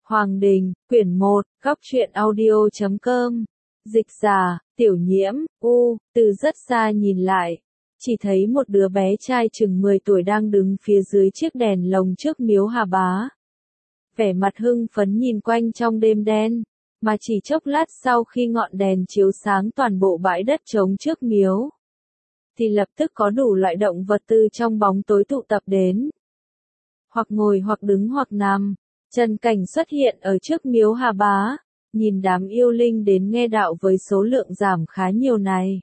Hoàng Đình, quyển 1, góc truyện audio.com. Dịch giả, Tiểu Nhiễm, từ rất xa nhìn lại, chỉ thấy một đứa bé trai chừng 10 tuổi đang đứng phía dưới chiếc đèn lồng trước miếu Hà Bá. Vẻ mặt hưng phấn nhìn quanh trong đêm đen, mà chỉ chốc lát sau khi ngọn đèn chiếu sáng toàn bộ bãi đất trống trước miếu, thì lập tức có đủ loại động vật từ trong bóng tối tụ tập đến. Hoặc ngồi hoặc đứng hoặc nằm. Trần Cảnh xuất hiện ở trước miếu Hà Bá, nhìn đám yêu linh đến nghe đạo với số lượng giảm khá nhiều này.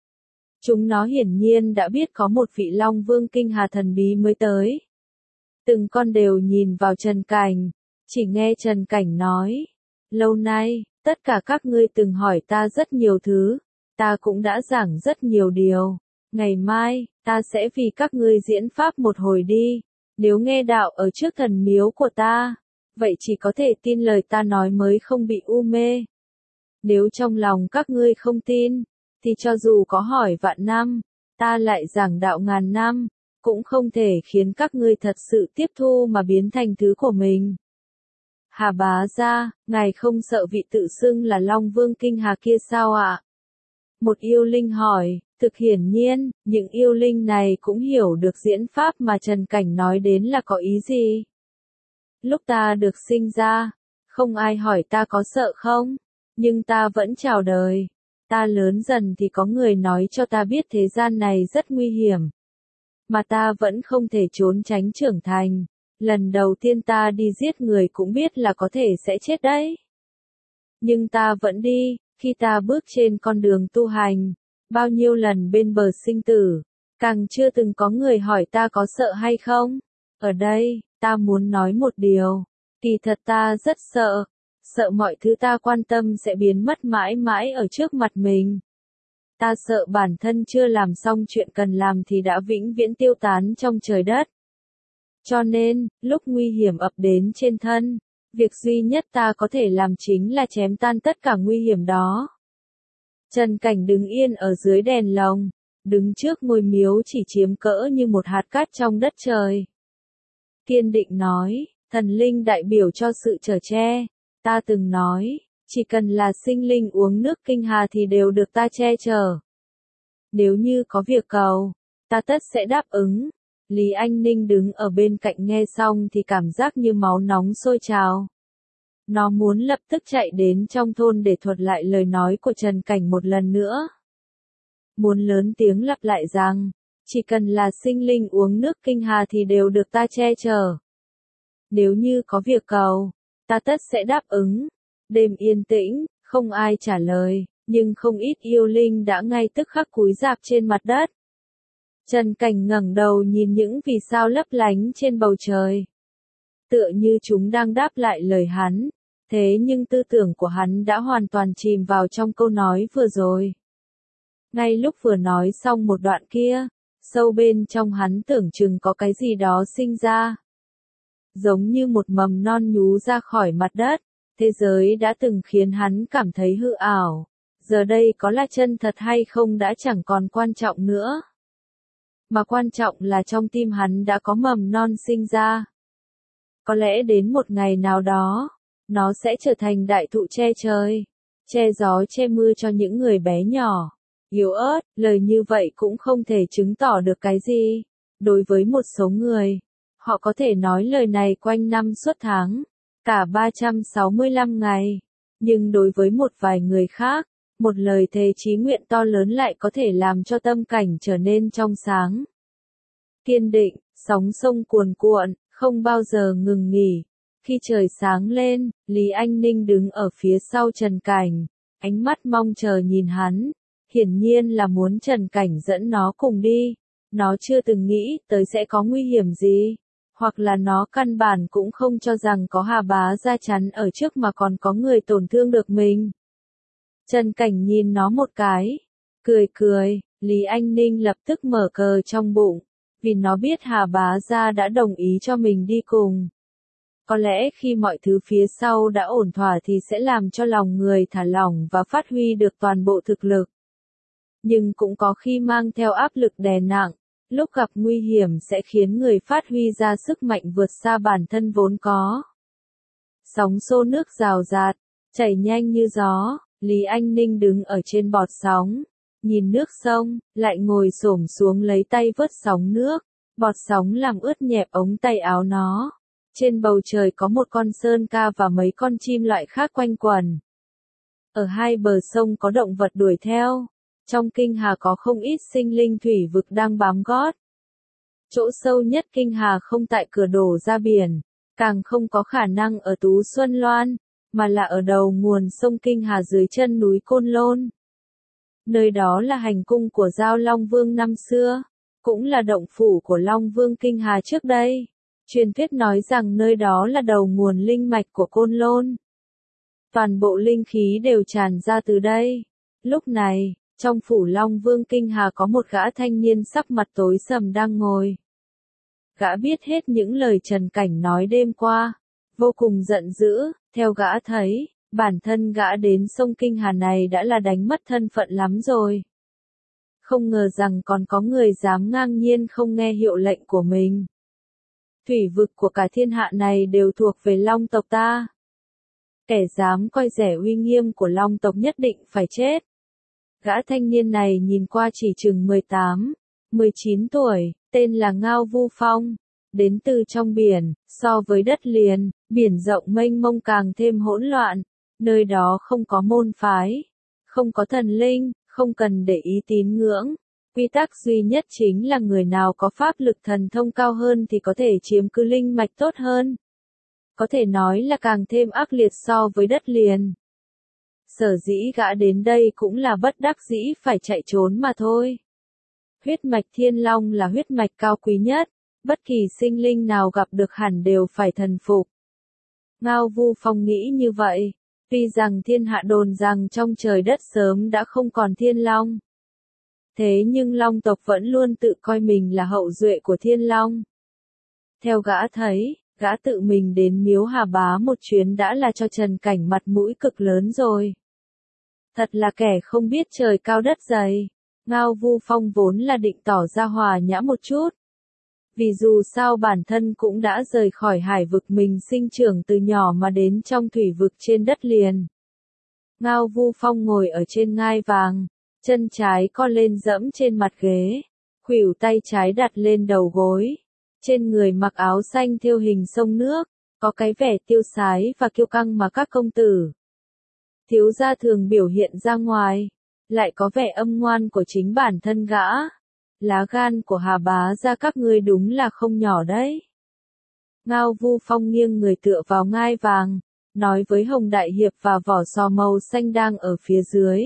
Chúng nó hiển nhiên đã biết có một vị Long Vương Kinh Hà thần bí mới tới. Từng con đều nhìn vào Trần Cảnh, chỉ nghe Trần Cảnh nói, lâu nay, tất cả các ngươi từng hỏi ta rất nhiều thứ, ta cũng đã giảng rất nhiều điều. Ngày mai, ta sẽ vì các ngươi diễn pháp một hồi đi, nếu nghe đạo ở trước thần miếu của ta, vậy chỉ có thể tin lời ta nói mới không bị u mê. Nếu trong lòng các ngươi không tin, thì cho dù có hỏi vạn năm, ta lại giảng đạo ngàn năm, cũng không thể khiến các ngươi thật sự tiếp thu mà biến thành thứ của mình. Hà Bá gia, ngài không sợ vị tự xưng là Long Vương Kinh Hà kia sao ạ? Một yêu linh hỏi. Thực hiển nhiên, những yêu linh này cũng hiểu được diễn pháp mà Trần Cảnh nói đến là có ý gì. Lúc ta được sinh ra, không ai hỏi ta có sợ không, nhưng ta vẫn chào đời. Ta lớn dần thì có người nói cho ta biết thế gian này rất nguy hiểm, mà ta vẫn không thể trốn tránh trưởng thành. Lần đầu tiên ta đi giết người cũng biết là có thể sẽ chết đấy. Nhưng ta vẫn đi, khi ta bước trên con đường tu hành. Bao nhiêu lần bên bờ sinh tử, càng chưa từng có người hỏi ta có sợ hay không. Ở đây, ta muốn nói một điều, kỳ thật ta rất sợ mọi thứ ta quan tâm sẽ biến mất mãi mãi ở trước mặt mình. Ta sợ bản thân chưa làm xong chuyện cần làm thì đã vĩnh viễn tiêu tán trong trời đất. Cho nên, lúc nguy hiểm ập đến trên thân, việc duy nhất ta có thể làm chính là chém tan tất cả nguy hiểm đó. Trần Cảnh đứng yên ở dưới đèn lồng, đứng trước ngôi miếu chỉ chiếm cỡ như một hạt cát trong đất trời. Kiên định nói, thần linh đại biểu cho sự chở che, ta từng nói, chỉ cần là sinh linh uống nước Kinh Hà thì đều được ta che chở. Nếu như có việc cầu, ta tất sẽ đáp ứng. Lý Anh Ninh đứng ở bên cạnh nghe xong thì cảm giác như máu nóng sôi trào. Nó muốn lập tức chạy đến trong thôn để thuật lại lời nói của Trần Cảnh một lần nữa. Muốn lớn tiếng lặp lại rằng, chỉ cần là sinh linh uống nước Kinh Hà thì đều được ta che chở. Nếu như có việc cầu, ta tất sẽ đáp ứng. Đêm yên tĩnh, không ai trả lời, nhưng không ít yêu linh đã ngay tức khắc cúi rạp trên mặt đất. Trần Cảnh ngẩng đầu nhìn những vì sao lấp lánh trên bầu trời. Tựa như chúng đang đáp lại lời hắn. Thế nhưng tư tưởng của hắn đã hoàn toàn chìm vào trong câu nói vừa rồi. Ngay lúc vừa nói xong một đoạn kia, sâu bên trong hắn tưởng chừng có cái gì đó sinh ra. Giống như một mầm non nhú ra khỏi mặt đất, thế giới đã từng khiến hắn cảm thấy hư ảo. Giờ đây có là chân thật hay không đã chẳng còn quan trọng nữa. Mà quan trọng là trong tim hắn đã có mầm non sinh ra. Có lẽ đến một ngày nào đó, nó sẽ trở thành đại thụ che trời, che gió che mưa cho những người bé nhỏ, yếu ớt. Lời như vậy cũng không thể chứng tỏ được cái gì. Đối với một số người, họ có thể nói lời này quanh năm suốt tháng, cả 365 ngày. Nhưng đối với một vài người khác, một lời thề chí nguyện to lớn lại có thể làm cho tâm cảnh trở nên trong sáng. Kiên định, sóng sông cuồn cuộn, không bao giờ ngừng nghỉ. Khi trời sáng lên, Lý Anh Ninh đứng ở phía sau Trần Cảnh, ánh mắt mong chờ nhìn hắn, hiển nhiên là muốn Trần Cảnh dẫn nó cùng đi. Nó chưa từng nghĩ tới sẽ có nguy hiểm gì, hoặc là nó căn bản cũng không cho rằng có Hà Bá gia chắn ở trước mà còn có người tổn thương được mình. Trần Cảnh nhìn nó một cái, cười, Lý Anh Ninh lập tức mở cờ trong bụng, vì nó biết Hà Bá gia đã đồng ý cho mình đi cùng. Có lẽ khi mọi thứ phía sau đã ổn thỏa thì sẽ làm cho lòng người thả lỏng và phát huy được toàn bộ thực lực. Nhưng cũng có khi mang theo áp lực đè nặng, lúc gặp nguy hiểm sẽ khiến người phát huy ra sức mạnh vượt xa bản thân vốn có. Sóng xô nước rào rạt, chảy nhanh như gió, Lý Anh Ninh đứng ở trên bọt sóng, nhìn nước sông, lại ngồi xổm xuống lấy tay vớt sóng nước, bọt sóng làm ướt nhẹp ống tay áo nó. Trên bầu trời có một con sơn ca và mấy con chim loại khác quanh quẩn. Ở hai bờ sông có động vật đuổi theo, trong kinh hà có không ít sinh linh thủy vực đang bám gót. Chỗ sâu nhất kinh hà không tại cửa đổ ra biển, càng không có khả năng ở Tú Xuân Loan, mà là ở đầu nguồn sông Kinh Hà dưới chân núi Côn Lôn. Nơi đó là hành cung của Giao Long Vương năm xưa, cũng là động phủ của Long Vương Kinh Hà trước đây. Truyền thuyết nói rằng nơi đó là đầu nguồn linh mạch của Côn Lôn. Toàn bộ linh khí đều tràn ra từ đây. Lúc này, trong phủ Long Vương Kinh Hà có một gã thanh niên sắc mặt tối sầm đang ngồi. Gã biết hết những lời Trần Cảnh nói đêm qua, vô cùng giận dữ, theo gã thấy, bản thân gã đến sông Kinh Hà này đã là đánh mất thân phận lắm rồi. Không ngờ rằng còn có người dám ngang nhiên không nghe hiệu lệnh của mình. Thủy vực của cả thiên hạ này đều thuộc về Long tộc ta. Kẻ dám coi rẻ uy nghiêm của Long tộc nhất định phải chết. Gã thanh niên này nhìn qua chỉ chừng 18, 19 tuổi, tên là Ngao Vu Phong, đến từ trong biển, so với đất liền, biển rộng mênh mông càng thêm hỗn loạn, nơi đó không có môn phái, không có thần linh, không cần để ý tín ngưỡng. Quy tắc duy nhất chính là người nào có pháp lực thần thông cao hơn thì có thể chiếm cứ linh mạch tốt hơn. Có thể nói là càng thêm ác liệt so với đất liền. Sở dĩ gã đến đây cũng là bất đắc dĩ phải chạy trốn mà thôi. Huyết mạch Thiên Long là huyết mạch cao quý nhất, bất kỳ sinh linh nào gặp được hẳn đều phải thần phục. Ngao Vu Phong nghĩ như vậy, tuy rằng thiên hạ đồn rằng trong trời đất sớm đã không còn Thiên Long. Thế nhưng Long tộc vẫn luôn tự coi mình là hậu duệ của Thiên Long. Theo gã thấy, gã tự mình đến Miếu Hà Bá một chuyến đã là cho Trần Cảnh mặt mũi cực lớn rồi. Thật là kẻ không biết trời cao đất dày. Ngao Vu Phong vốn là định tỏ ra hòa nhã một chút. Vì dù sao bản thân cũng đã rời khỏi hải vực mình sinh trưởng từ nhỏ mà đến trong thủy vực trên đất liền. Ngao Vu Phong ngồi ở trên ngai vàng, chân trái co lên dẫm trên mặt ghế, khuỷu tay trái đặt lên đầu gối. Trên người mặc áo xanh thêu hình sông nước, có cái vẻ tiêu sái và kiêu căng mà các công tử thiếu gia thường biểu hiện ra ngoài, lại có vẻ âm ngoan của chính bản thân gã. Lá gan của Hà Bá gia các ngươi đúng là không nhỏ đấy. Ngao Vu Phong nghiêng người tựa vào ngai vàng, nói với Hồng Đại Hiệp và vỏ sò màu xanh đang ở phía dưới.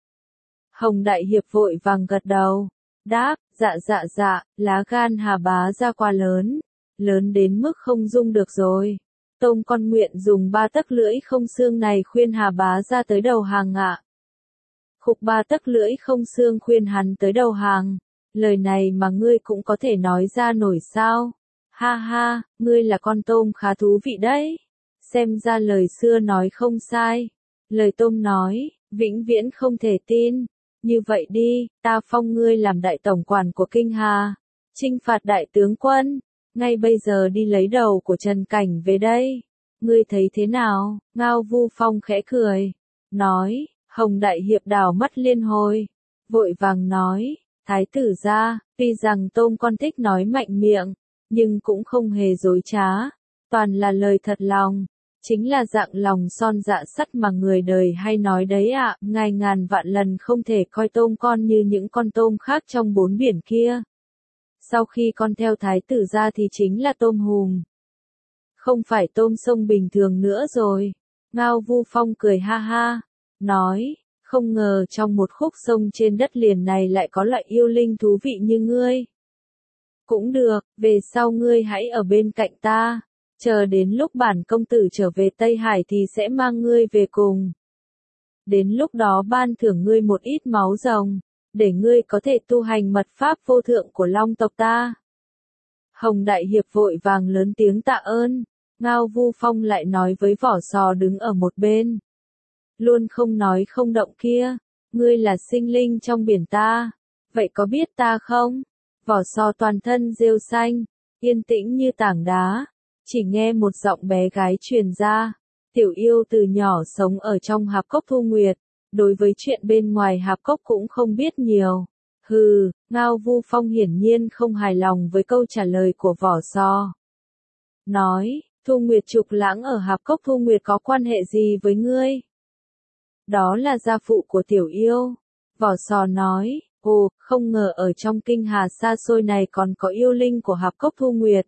Hồng Đại Hiệp vội vàng gật đầu, đáp, dạ, lá gan Hà Bá gia quá lớn, lớn đến mức không dung được rồi. Tông con nguyện dùng 3 tấc lưỡi không xương này khuyên Hà Bá gia tới đầu hàng ạ. Khục 3 tấc lưỡi không xương khuyên hắn tới đầu hàng, lời này mà ngươi cũng có thể nói ra nổi sao? Ha ha, ngươi là con tôm khá thú vị đấy. Xem ra lời xưa nói không sai. Lời tôm nói, vĩnh viễn không thể tin. Như vậy đi, ta phong ngươi làm đại tổng quản của Kinh Hà, chinh phạt đại tướng quân, ngay bây giờ đi lấy đầu của Trần Cảnh về đây. Ngươi thấy thế nào? Ngao Vu Phong khẽ cười, nói. Hồng Đại Hiệp đảo mắt liên hồi, vội vàng nói, thái tử gia, tuy rằng tôm con thích nói mạnh miệng, nhưng cũng không hề dối trá, toàn là lời thật lòng, chính là dạng lòng son dạ sắt mà người đời hay nói đấy ạ. Ngài ngàn vạn lần không thể coi tôm con như những con tôm khác trong 4 biển kia. Sau khi con theo thái tử gia thì chính là tôm hùm, không phải tôm sông bình thường nữa rồi. Ngao Vu Phong cười ha ha, nói, không ngờ trong một khúc sông trên đất liền này lại có loại yêu linh thú vị như ngươi. Cũng được, về sau ngươi hãy ở bên cạnh ta, chờ đến lúc bản công tử trở về Tây Hải thì sẽ mang ngươi về cùng. Đến lúc đó ban thưởng ngươi một ít máu rồng, để ngươi có thể tu hành mật pháp vô thượng của Long tộc ta. Hồng Đại Hiệp vội vàng lớn tiếng tạ ơn, Ngao Vu Phong lại nói với vỏ sò đứng ở một bên. Luôn không nói không động kia, ngươi là sinh linh trong biển ta, vậy có biết ta không? Vỏ sò toàn thân rêu xanh, yên tĩnh như tảng đá, chỉ nghe một giọng bé gái truyền ra, Tiểu yêu từ nhỏ sống ở trong hạp cốc Thu Nguyệt, đối với chuyện bên ngoài hạp cốc cũng không biết nhiều. Hừ, Ngao Vu Phong hiển nhiên không hài lòng với câu trả lời của Vỏ Sò. Nói, Thu Nguyệt Trục Lãng ở hạp cốc Thu Nguyệt có quan hệ gì với ngươi? Đó là gia phụ của tiểu yêu. Vỏ Sò nói, ồ, không ngờ ở trong kinh hà xa xôi này còn có yêu linh của hạp cốc Thu Nguyệt.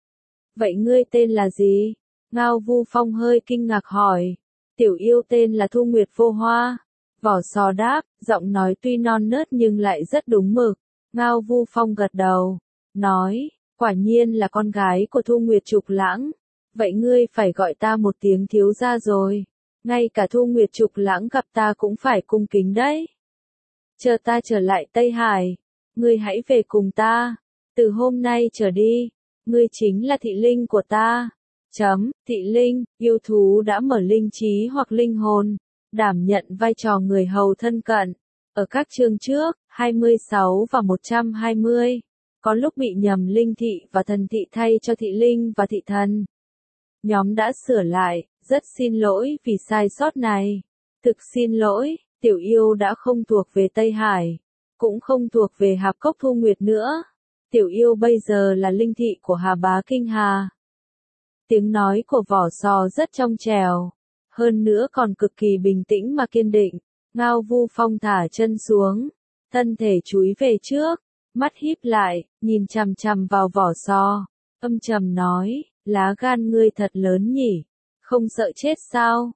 Vậy ngươi tên là gì? Ngao Vu Phong hơi kinh ngạc hỏi. Tiểu yêu tên là Thu Nguyệt Vô Hoa. Vỏ Sò đáp, giọng nói tuy non nớt nhưng lại rất đúng mực. Ngao Vu Phong gật đầu, nói, quả nhiên là con gái của Thu Nguyệt Trục Lãng. Vậy ngươi phải gọi ta một tiếng thiếu gia rồi. Ngay cả Thu Nguyệt Trục Lãng gặp ta cũng phải cung kính đấy. Chờ ta trở lại Tây Hải, ngươi hãy về cùng ta. Từ hôm nay trở đi, ngươi chính là thị linh của ta. Thị linh, yêu thú đã mở linh trí hoặc linh hồn, đảm nhận vai trò người hầu thân cận. Ở các chương trước, 26 và 120, có lúc bị nhầm linh thị và thần thị thay cho thị linh và thị thần. Nhóm đã sửa lại, rất xin lỗi vì sai sót này. Thực xin lỗi, tiểu yêu đã không thuộc về Tây Hải, cũng không thuộc về hạp cốc Thu Nguyệt nữa. Tiểu yêu bây giờ là linh thị của Hà Bá Kinh Hà. Tiếng nói của Vỏ Sò rất trong trẻo, hơn nữa còn cực kỳ bình tĩnh mà kiên định. Ngao Vu Phong thả chân xuống, thân thể chúi về trước, mắt híp lại, nhìn chằm chằm vào Vỏ Sò, âm trầm nói, lá gan ngươi thật lớn nhỉ, không sợ chết sao?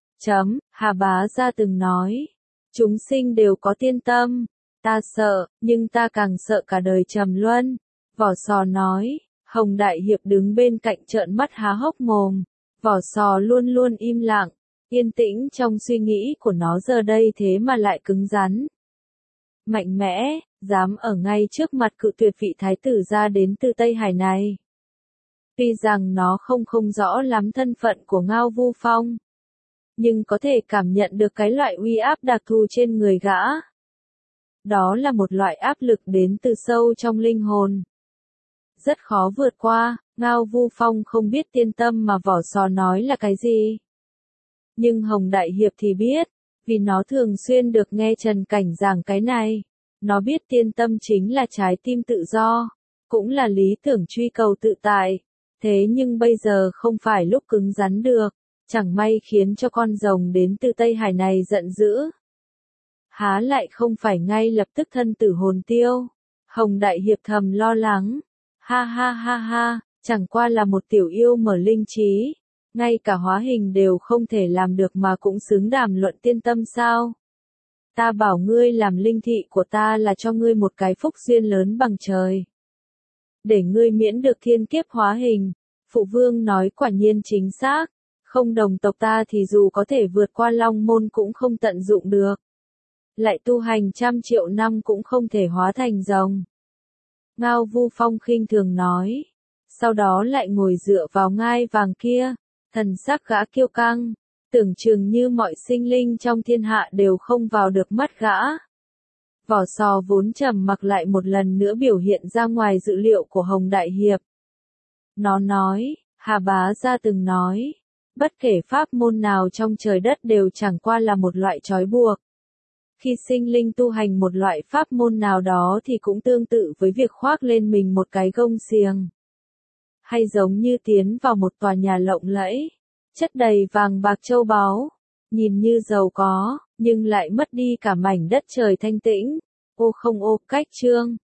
Hà Bá Gia từng nói, chúng sinh đều có tiên tâm, ta sợ, nhưng ta càng sợ cả đời trầm luân. Vỏ Sò nói, Hồng Đại Hiệp đứng bên cạnh trợn mắt há hốc mồm. Vỏ Sò luôn luôn im lặng, yên tĩnh trong suy nghĩ của nó giờ đây thế mà lại cứng rắn. Mạnh mẽ, dám ở ngay trước mặt cự tuyệt vị thái tử ra đến từ Tây Hải này. Tuy rằng nó không rõ lắm thân phận của Ngao Vu Phong, nhưng có thể cảm nhận được cái loại uy áp đặc thù trên người gã. Đó là một loại áp lực đến từ sâu trong linh hồn. Rất khó vượt qua. Ngao Vu Phong không biết tiên tâm mà Vỏ Sò nói là cái gì. Nhưng Hồng Đại Hiệp thì biết, vì nó thường xuyên được nghe Trần Cảnh giảng cái này. Nó biết tiên tâm chính là trái tim tự do, cũng là lý tưởng truy cầu tự tại. Thế nhưng bây giờ không phải lúc cứng rắn được, chẳng may khiến cho con rồng đến từ Tây Hải này giận dữ. Há lại không phải ngay lập tức thân tử hồn tiêu. Hồng Đại Hiệp thầm lo lắng. Ha ha ha ha, chẳng qua là một tiểu yêu mở linh trí, ngay cả hóa hình đều không thể làm được mà cũng xứng đàm luận tiên tâm sao? Ta bảo ngươi làm linh thị của ta là cho ngươi một cái phúc duyên lớn bằng trời. Để ngươi miễn được thiên kiếp hóa hình. Phụ vương nói quả nhiên chính xác, không đồng tộc ta thì dù có thể vượt qua Long Môn cũng không tận dụng được. Lại tu hành 100 triệu năm cũng không thể hóa thành rồng. Ngao Vu Phong khinh thường nói. Sau đó lại ngồi dựa vào ngai vàng kia, thần sắc gã kiêu căng, tưởng chừng như mọi sinh linh trong thiên hạ đều không vào được mắt gã. Vỏ Sò vốn trầm mặc lại một lần nữa biểu hiện ra ngoài dự liệu của Hồng Đại Hiệp. Nó nói, Hà Bá Gia từng nói, bất kể pháp môn nào trong trời đất đều chẳng qua là một loại trói buộc. Khi sinh linh tu hành một loại pháp môn nào đó thì cũng tương tự với việc khoác lên mình một cái gông xiềng. Hay giống như tiến vào một tòa nhà lộng lẫy, chất đầy vàng bạc châu báu, nhìn như giàu có, nhưng lại mất đi cả mảnh đất trời thanh tĩnh. Ô không ô, cách chương.